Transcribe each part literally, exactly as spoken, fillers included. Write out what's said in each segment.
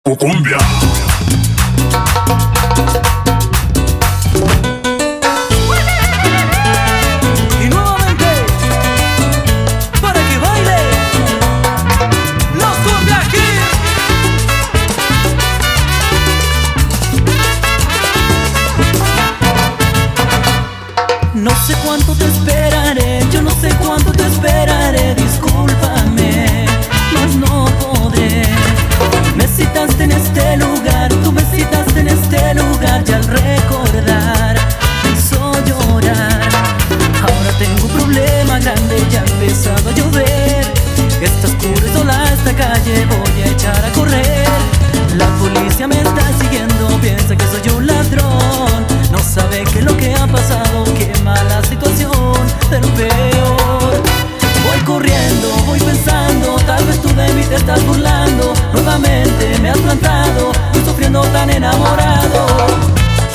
Cumbia. Y nuevamente, para que baile los Cumbia Kings. No sé cuánto te esperaré, yo no sé cuánto te esperaré, discúlpame, mas no podré. Me citaste en este lugar, tú me citaste en este lugar, y al recordar me hizo llorar. Ahora tengo un problema grande, ya ha empezado a llover. Está oscura y sola esta calle, voy a echar a correr. La policía me está siguiendo, piensa que soy un ladrón. No sabe qué es lo que ha pasado, qué mala situación, de lo peor. Voy corriendo, voy pensando, tal vez tú de mí te estás burlando. Nuevamente me has plantado, estoy sufriendo tan enamorado.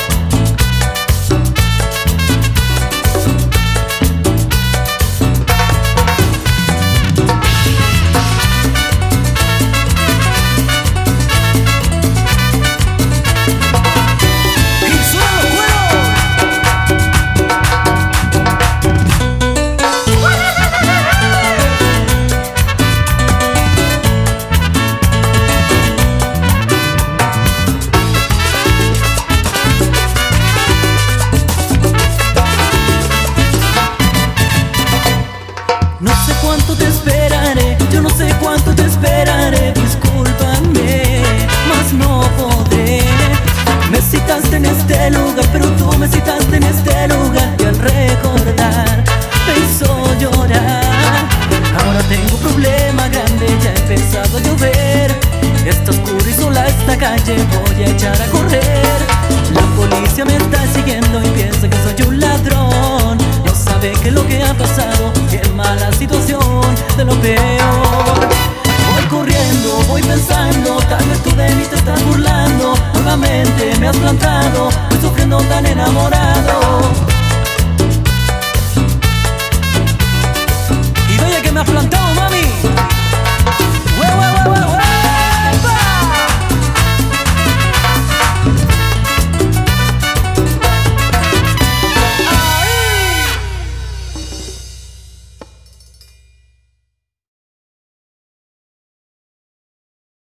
No sé cuánto te esperaré, yo no sé cuánto te esperaré, discúlpame, mas no podré. Me citaste en este lugar, pero tú me citaste en este lugar, y al recordar me hizo llorar. Ahora tengo un problema grande, ya ha empezado a llover. Está oscura y sola esta calle, voy a echar a correr. La policía me está siguiendo y piensa que soy un ladrón. No sabe qué es lo que ha pasado, qué mala situación, de lo peor. Voy corriendo, voy pensando, tal vez tú de mí te estás burlando. Nuevamente me has plantado, estoy sufriendo tan enamorado.